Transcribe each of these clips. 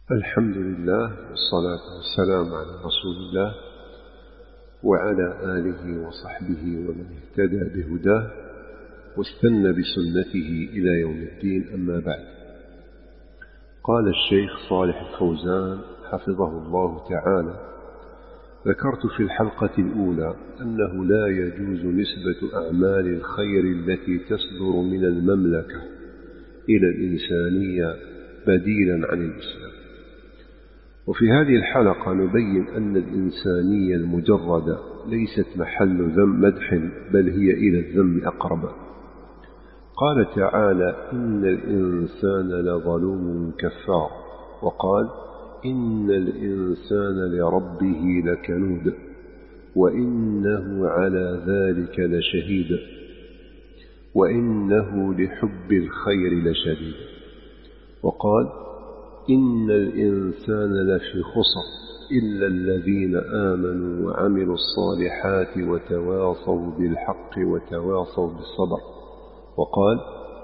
الحمد لله والصلاة والسلام على رسول الله وعلى آله وصحبه ومن اهتدى بهداه واستنى بسنته إلى يوم الدين. أما بعد، قال الشيخ صالح الفوزان حفظه الله تعالى: ذكرت في الحلقة الأولى أنه لا يجوز نسبة أعمال الخير التي تصدر من المملكة إلى الإنسانية بديلا عن الإسلام. وفي هذه الحلقة نبين أن الإنسانية المجردة ليست محل ذم مدح، بل هي إلى الذم أقرب. قال تعالى: إن الإنسان لظلوم كفار، وقال: إن الإنسان لربه لكنود وإنه على ذلك لشهيد وإنه لحب الخير لشديد. وقال: إن الإنسان لفي خسر إلا الذين آمنوا وعملوا الصالحات وتواصوا بالحق وتواصوا بالصبر. وقال: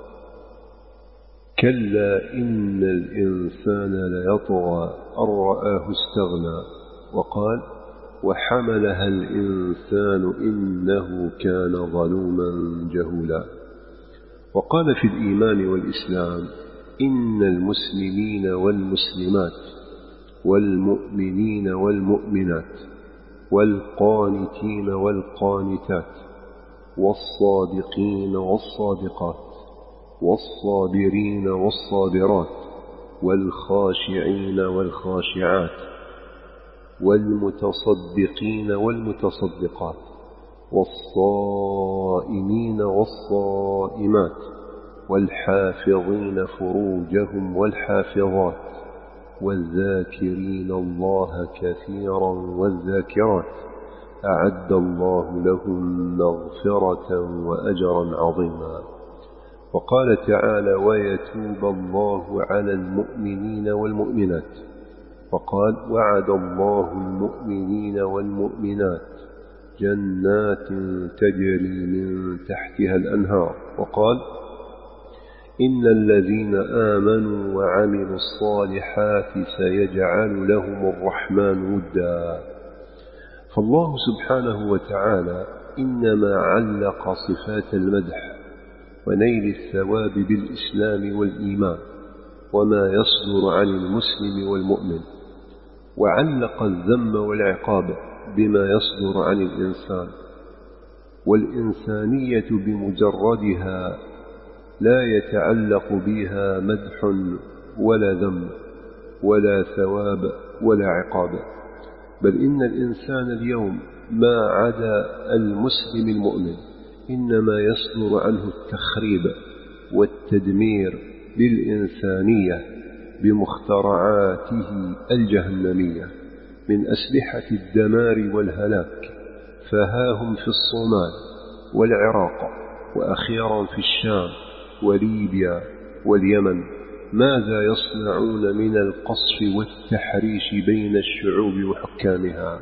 كلا إن الإنسان ليطغى أن رآه استغنى. وقال: وحملها الإنسان إنه كان ظلوما جهولا. وقال في الإيمان والإسلام: إن المسلمين والمسلمات والمؤمنين والمؤمنات والقانتين والقانتات والصادقين والصادقات والصابرين والصابرات والخاشعين والخاشعات والمتصدقين والمتصدقات والصائمين والصائمات والحافظين فروجهم والحافظات والذاكرين الله كثيرا والذاكرات أعد الله لهم مغفرة وأجرا عظيما. وقال تعالى: ويتوب الله على المؤمنين والمؤمنات. وقال: وعد الله المؤمنين والمؤمنات جنات تجري من تحتها الأنهار. وقال: إن الذين آمنوا وعملوا الصالحات سيجعل لهم الرحمن ودا. فالله سبحانه وتعالى إنما علق صفات المدح ونيل الثواب بالإسلام والإيمان وما يصدر عن المسلم والمؤمن، وعلق الذم والعقاب بما يصدر عن الإنسان. والإنسانية بمجردها لا يتعلق بها مدح ولا ذم ولا ثواب ولا عقاب، بل إن الإنسان اليوم ما عدا المسلم المؤمن إنما يصدر عنه التخريب والتدمير للإنسانية بمخترعاته الجهنمية من أسلحة الدمار والهلاك. فها هم في الصومال والعراق وأخيرا في الشام وليبيا واليمن ماذا يصنعون من القصف والتحريش بين الشعوب وحكامها.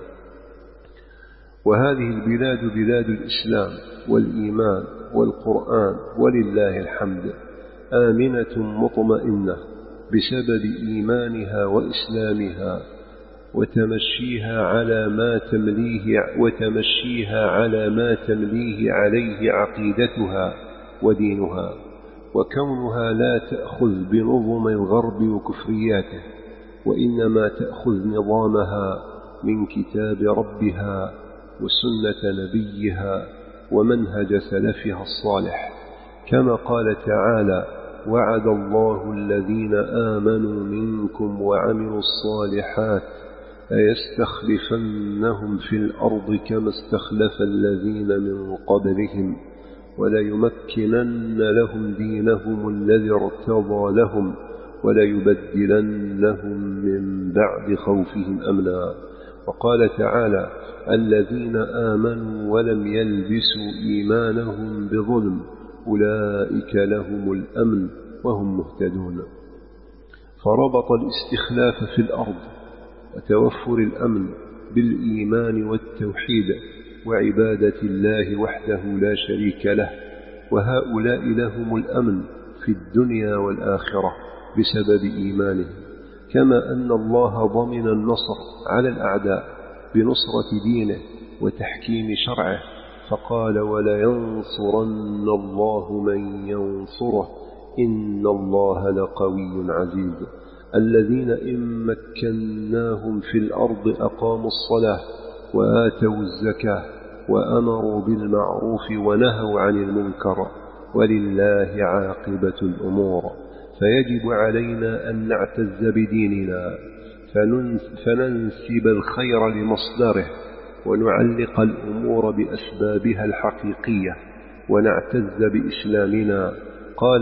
وهذه البلاد بلاد الإسلام والإيمان والقرآن ولله الحمد آمنة مطمئنة بسبب إيمانها وإسلامها وتمشيها على ما تمليه عليه عقيدتها ودينها، وكونها لا تأخذ بنظم الغرب وكفرياته، وإنما تأخذ نظامها من كتاب ربها وسنة نبيها ومنهج سلفها الصالح، كما قال تعالى: وعد الله الذين آمنوا منكم وعملوا الصالحات ليستخلفنهم في الأرض كما استخلف الذين من قبلهم وليمكنن لهم دينهم الذي ارتضى لهم وليبدلنهم من بعد خوفهم أمنا. وقال تعالى: الذين آمنوا ولم يلبسوا إيمانهم بظلم أولئك لهم الأمن وهم مهتدون. فربط الاستخلاف في الأرض وتوفر الأمن بالإيمان والتوحيد وعبادة الله وحده لا شريك له، وهؤلاء لهم الأمن في الدنيا والآخرة بسبب إيمانهم. كما أن الله ضمن النصر على الأعداء بنصرة دينه وتحكيم شرعه، فقال: ولينصرن الله من ينصره إن الله لقوي عزيز. الذين إن مكناهم في الأرض أقاموا الصلاة وآتوا الزكاة وأمروا بالمعروف ونهوا عن المنكر ولله عاقبة الأمور. فيجب علينا أن نعتز بديننا، فننسب الخير لمصدره، ونعلق الأمور بأسبابها الحقيقية، ونعتز بإسلامنا. قال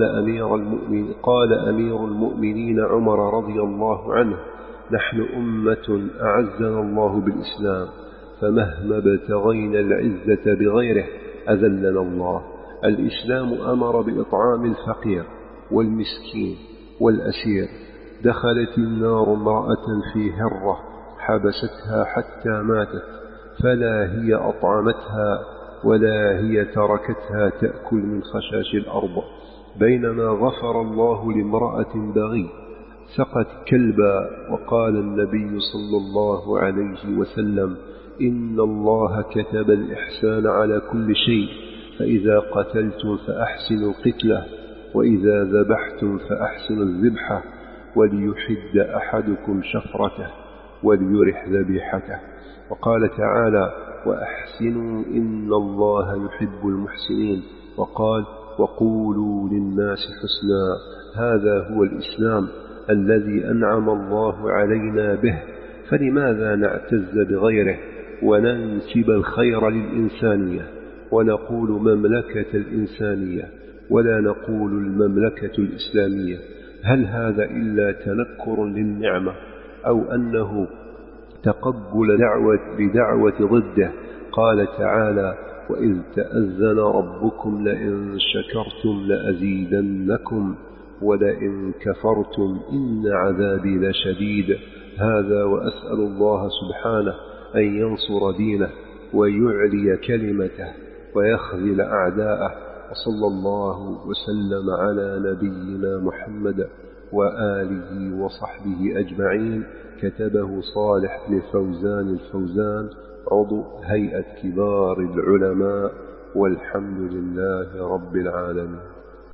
أمير المؤمنين عمر رضي الله عنه: نحن أمة أعزنا الله بالإسلام، فمهما ابتغينا العزة بغيره أذلنا الله. الإسلام أمر بإطعام الفقير والمسكين والأسير. دخلت النار امرأة في هرة حبستها حتى ماتت، فلا هي أطعمتها ولا هي تركتها تأكل من خشاش الأرض، بينما غفر الله لامرأة بغي سقت كلبا. وقال النبي صلى الله عليه وسلم: إن الله كتب الإحسان على كل شيء، فإذا قتلتم فأحسنوا القتلة، وإذا ذبحتم فأحسنوا الذبحة، وليحد أحدكم شفرته وليرح ذبيحته. وقال تعالى: وأحسنوا إن الله يحب المحسنين. وقال: وقولوا للناس حسنا. هذا هو الإسلام الذي أنعم الله علينا به، فلماذا نعتز بغيره وننسب الخير للإنسانية ونقول مملكة الإنسانية ولا نقول المملكة الإسلامية؟ هل هذا إلا تنكر للنعمة، أو أنه تقبل بدعوة ضده؟ قال تعالى: وإذ تأذن ربكم لئن شكرتم لأزيدنكم ولئن كفرتم إن عذابي لشديد. هذا وأسأل الله سبحانه أن ينصر دينه ويعلي كلمته ويخذل أعداءه. وصلى الله وسلم على نبينا محمد وآله وصحبه أجمعين. كتبه صالح بن فوزان الفوزان، عضو هيئة كبار العلماء، والحمد لله رب العالمين.